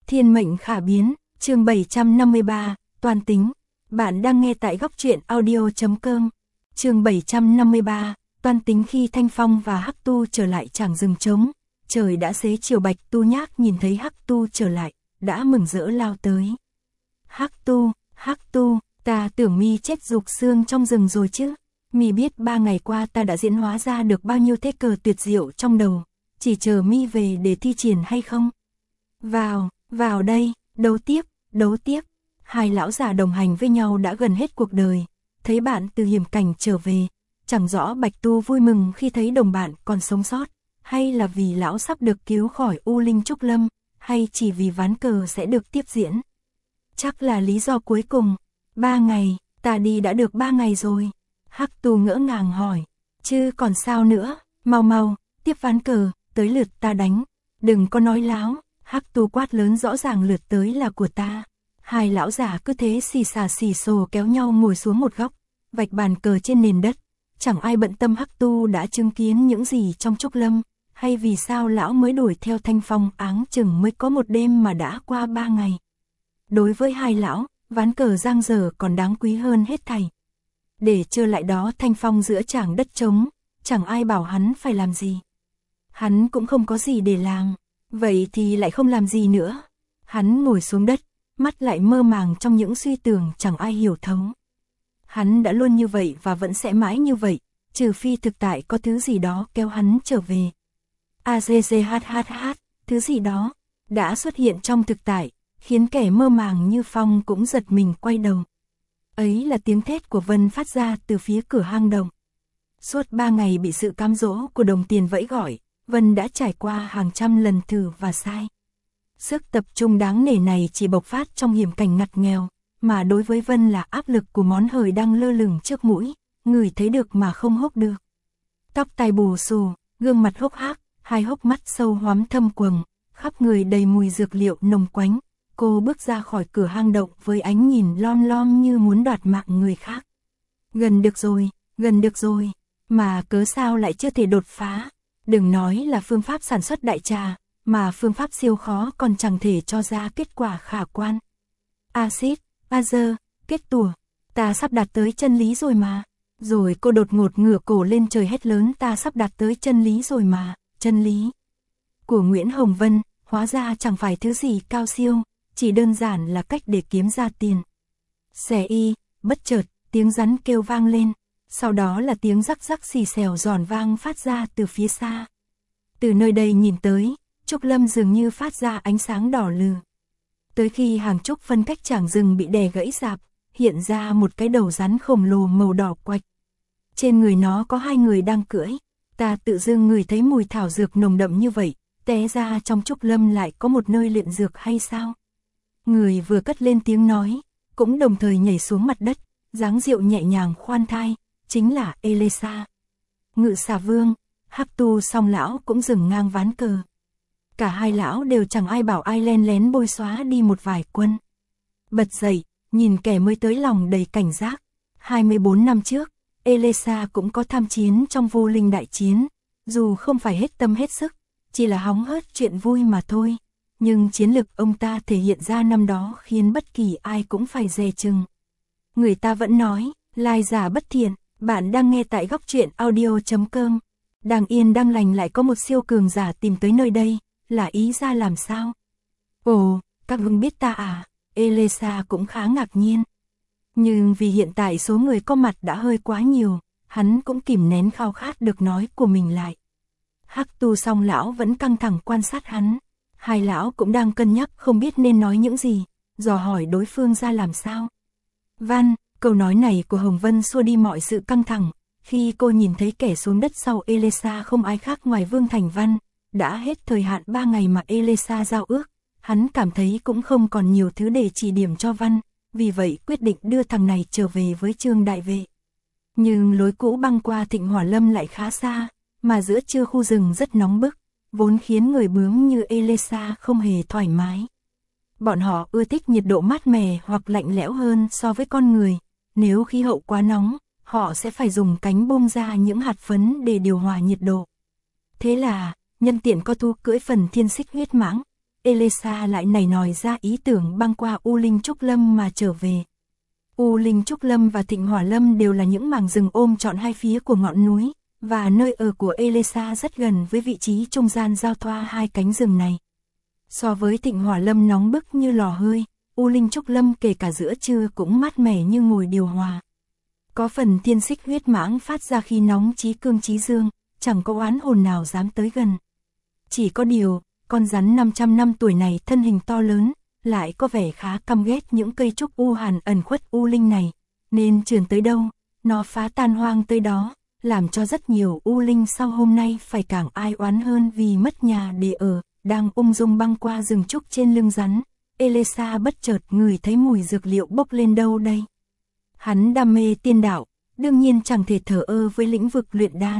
Thiên mệnh khả biến, chương 753, toàn tính. Bạn đang nghe tại góc truyện audio.com. Chương 753, toàn tính. Khi Thanh Phong và Hắc Tu trở lại tràng rừng trống, trời đã xế chiều. Bạch Tu Nhác nhìn thấy Hắc Tu trở lại, đã mừng rỡ lao tới. Hắc Tu, ta tưởng mi chết rục xương trong rừng rồi chứ. Mi biết 3 ngày qua ta đã diễn hóa ra được bao nhiêu thế cờ tuyệt diệu trong đầu, chỉ chờ mi về để thi triển hay không? Vào đây, đấu tiếp. Hai lão già đồng hành với nhau đã gần hết cuộc đời, thấy bạn từ hiểm cảnh trở về, chẳng rõ Bạch Tu vui mừng khi thấy đồng bạn còn sống sót, hay là vì lão sắp được cứu khỏi U Linh Trúc Lâm, hay chỉ vì ván cờ sẽ được tiếp diễn. Chắc là lý do cuối cùng. 3 ngày, ta đi đã được 3 ngày rồi. Hắc Tu ngỡ ngàng hỏi, chứ còn sao nữa, mau, tiếp ván cờ, tới lượt ta đánh, đừng có nói láo. Hắc Tu quát lớn, rõ ràng lượt tới là của ta. Hai lão già cứ thế xì xà xì xồ kéo nhau ngồi xuống một góc, vạch bàn cờ trên nền đất. Chẳng ai bận tâm Hắc Tu đã chứng kiến những gì trong Trúc Lâm, hay vì sao lão mới đuổi theo Thanh Phong áng chừng mới có một đêm mà đã qua 3 ngày. Đối với hai lão, ván cờ giang dở còn đáng quý hơn hết thảy. Để trơ lại đó Thanh Phong giữa trảng đất trống, chẳng ai bảo hắn phải làm gì. Hắn cũng không có gì để làm, vậy thì lại không làm gì nữa. Hắn ngồi xuống đất, mắt lại mơ màng trong những suy tưởng chẳng ai hiểu thấu. Hắn đã luôn như vậy và vẫn sẽ mãi như vậy, trừ phi thực tại có thứ gì đó kéo hắn trở về. Thứ gì đó đã xuất hiện trong thực tại, khiến kẻ mơ màng như Phong cũng giật mình quay đầu. Ấy là tiếng thét của Vân phát ra từ phía cửa hang động. Suốt 3 ngày bị sự cám dỗ của đồng tiền vẫy gọi, Vân đã trải qua hàng trăm lần thử và sai. Sức tập trung đáng nể này chỉ bộc phát trong hiểm cảnh ngặt nghèo, mà đối với Vân là áp lực của món hời đang lơ lửng trước mũi, ngửi thấy được mà không hốc được. Tóc tai bù xù, gương mặt hốc hác, hai hốc mắt sâu hoắm thâm quầng, khắp người đầy mùi dược liệu nồng quánh. Cô bước ra khỏi cửa hang động với ánh nhìn lom như muốn đoạt mạng người khác. Gần được rồi, mà cớ sao lại chưa thể đột phá. Đừng nói là phương pháp sản xuất đại trà, mà phương pháp siêu khó còn chẳng thể cho ra kết quả khả quan. Acid, Azer, kết tủa, ta sắp đạt tới chân lý rồi mà. Rồi cô đột ngột ngửa cổ lên trời hét lớn, ta sắp đạt tới chân lý rồi mà. Chân lý của Nguyễn Hồng Vân hóa ra chẳng phải thứ gì cao siêu, chỉ đơn giản là cách để kiếm ra tiền. Xẻ y, bất chợt, tiếng rắn kêu vang lên, sau đó là tiếng rắc rắc xì xèo giòn vang phát ra từ phía xa. Từ nơi đây nhìn tới, Trúc Lâm dường như phát ra ánh sáng đỏ lừ. Tới khi hàng trúc phân cách trảng rừng bị đè gãy rạp, hiện ra một cái đầu rắn khổng lồ màu đỏ quạch. Trên người nó có 2 người đang cưỡi. Ta tự dưng ngửi thấy mùi thảo dược nồng đậm như vậy, té ra trong Trúc Lâm lại có một nơi luyện dược hay sao? Người vừa cất lên tiếng nói, cũng đồng thời nhảy xuống mặt đất, dáng điệu nhẹ nhàng khoan thai, chính là Elesa. Ngự Xà Vương, Hắc Tu song lão cũng dừng ngang ván cờ. Cả hai lão đều chẳng ai bảo ai len lén bôi xóa đi một vài quân. Bật dậy, nhìn kẻ mới tới lòng đầy cảnh giác. 24 năm trước, Elesa cũng có tham chiến trong Vô Linh đại chiến, dù không phải hết tâm hết sức, chỉ là hóng hớt chuyện vui mà thôi. Nhưng chiến lực ông ta thể hiện ra năm đó khiến bất kỳ ai cũng phải dè chừng. Người ta vẫn nói, lai giả bất thiện. Bạn đang nghe tại góc truyện audio.com. Đang yên đang lành lại có một siêu cường giả tìm tới nơi đây, là ý ra làm sao? Ồ, các vương biết ta à? Elesa cũng khá ngạc nhiên. Nhưng vì hiện tại số người có mặt đã hơi quá nhiều, hắn cũng kìm nén khao khát được nói của mình lại. Hắc Tu song lão vẫn căng thẳng quan sát hắn. Hai lão cũng đang cân nhắc không biết nên nói những gì, dò hỏi đối phương ra làm sao. Văn, câu nói này của Hồng Vân xua đi mọi sự căng thẳng. Khi cô nhìn thấy kẻ xuống đất sau Elesa không ai khác ngoài Vương Thành Văn, đã hết thời hạn 3 ngày mà Elesa giao ước, hắn cảm thấy cũng không còn nhiều thứ để chỉ điểm cho Văn, vì vậy quyết định đưa thằng này trở về với Trương Đại Vệ. Nhưng lối cũ băng qua Thịnh Hỏa Lâm lại khá xa, mà giữa trưa khu rừng rất nóng bức, vốn khiến người bướm như Elesa không hề thoải mái. Bọn họ ưa thích nhiệt độ mát mẻ hoặc lạnh lẽo hơn so với con người. Nếu khí hậu quá nóng, họ sẽ phải dùng cánh bung ra những hạt phấn để điều hòa nhiệt độ. Thế là, nhân tiện co thu cưỡi phần thiên xích huyết mãng, Elisa lại nảy nòi ra ý tưởng băng qua U Linh Trúc Lâm mà trở về. U Linh Trúc Lâm và Thịnh Hỏa Lâm đều là những mảng rừng ôm trọn hai phía của ngọn núi, và nơi ở của Elisa rất gần với vị trí trung gian giao thoa hai cánh rừng này. So với Thịnh Hỏa Lâm nóng bức như lò hơi, U Linh Trúc Lâm kể cả giữa trưa cũng mát mẻ như ngồi điều hòa. Có phần thiên xích huyết mãng phát ra khi nóng chí cương chí dương, chẳng có oán hồn nào dám tới gần. Chỉ có điều, con rắn 500 năm tuổi này thân hình to lớn, lại có vẻ khá căm ghét những cây trúc u hàn ẩn khuất u linh này, nên trườn tới đâu, nó phá tan hoang tới đó, làm cho rất nhiều u linh sau hôm nay phải càng ai oán hơn vì mất nhà để ở. Đang ung dung băng qua rừng trúc trên lưng rắn, Elisa bất chợt ngửi thấy mùi dược liệu bốc lên đâu đây. Hắn đam mê tiên đạo, đương nhiên chẳng thể thờ ơ với lĩnh vực luyện đan.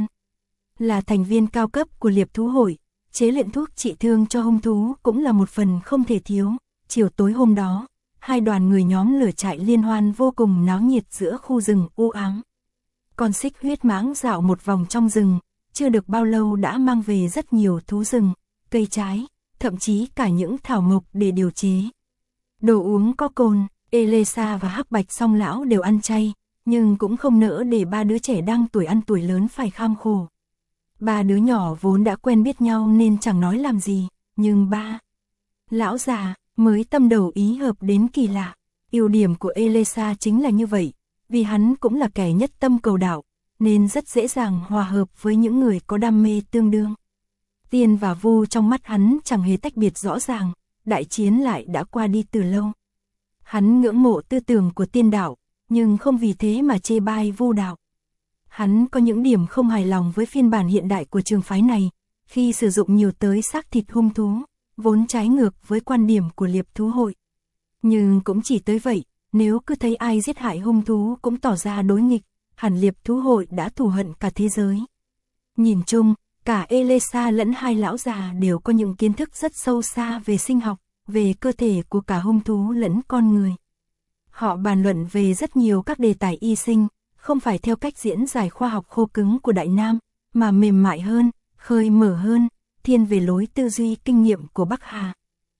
Là thành viên cao cấp của Liệp Thú Hội, chế luyện thuốc trị thương cho hung thú cũng là một phần không thể thiếu. Chiều tối hôm đó, hai đoàn người nhóm lửa trại liên hoan vô cùng náo nhiệt giữa khu rừng u ám. Con xích huyết mãng dạo một vòng trong rừng, chưa được bao lâu đã mang về rất nhiều thú rừng, cây trái, thậm chí cả những thảo mộc để điều chế. Đồ uống có cồn, Elisa và Hắc Bạch Song Lão đều ăn chay, nhưng cũng không nỡ để ba đứa trẻ đang tuổi ăn tuổi lớn phải kham khổ. Ba đứa nhỏ vốn đã quen biết nhau nên chẳng nói làm gì, nhưng ba lão già mới tâm đầu ý hợp đến kỳ lạ. Ưu điểm của Elisa chính là như vậy, vì hắn cũng là kẻ nhất tâm cầu đạo, nên rất dễ dàng hòa hợp với những người có đam mê tương đương. Tiên và Vu trong mắt hắn chẳng hề tách biệt rõ ràng, đại chiến lại đã qua đi từ lâu. Hắn ngưỡng mộ tư tưởng của tiên đạo, nhưng không vì thế mà chê bai Vu đạo. Hắn có những điểm không hài lòng với phiên bản hiện đại của trường phái này, khi sử dụng nhiều tới xác thịt hung thú, vốn trái ngược với quan điểm của Liệp Thú Hội. Nhưng cũng chỉ tới vậy, nếu cứ thấy ai giết hại hung thú cũng tỏ ra đối nghịch, hẳn Liệp Thú Hội đã thù hận cả thế giới. Nhìn chung, cả Elisa lẫn hai lão già đều có những kiến thức rất sâu xa về sinh học, về cơ thể của cả hung thú lẫn con người. Họ bàn luận về rất nhiều các đề tài y sinh, không phải theo cách diễn giải khoa học khô cứng của Đại Nam, mà mềm mại hơn, khơi mở hơn, thiên về lối tư duy kinh nghiệm của Bắc Hà.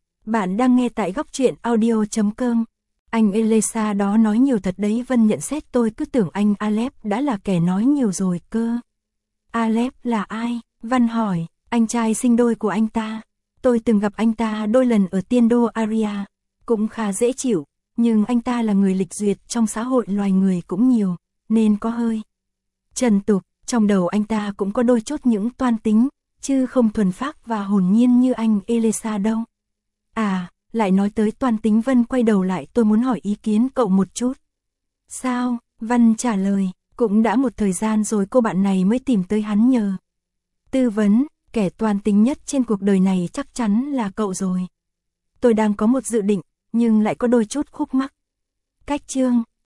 Bạn đang nghe tại Góc Truyện Audio.com. Anh Elisa đó nói nhiều thật đấy. Vân nhận xét. Tôi cứ tưởng anh Aleph đã là kẻ nói nhiều rồi cơ. Aleph là ai? Văn hỏi. Anh trai sinh đôi của anh ta. Tôi từng gặp anh ta đôi lần ở tiên đô Aria, cũng khá dễ chịu, nhưng anh ta là người lịch duyệt trong xã hội loài người cũng nhiều, nên có hơi trần tục. Trong đầu anh ta cũng có đôi chút những toan tính, chứ không thuần phác và hồn nhiên như anh Elisa đâu. À, lại nói tới toan tính. Vân quay đầu lại. Tôi muốn hỏi ý kiến cậu một chút. Sao? Văn trả lời. Cũng đã một thời gian rồi cô bạn này mới tìm tới hắn nhờ tư vấn. Kẻ toan tính nhất trên cuộc đời này chắc chắn là cậu rồi. Tôi đang có một dự định, nhưng lại có đôi chút khúc mắc. Cách chương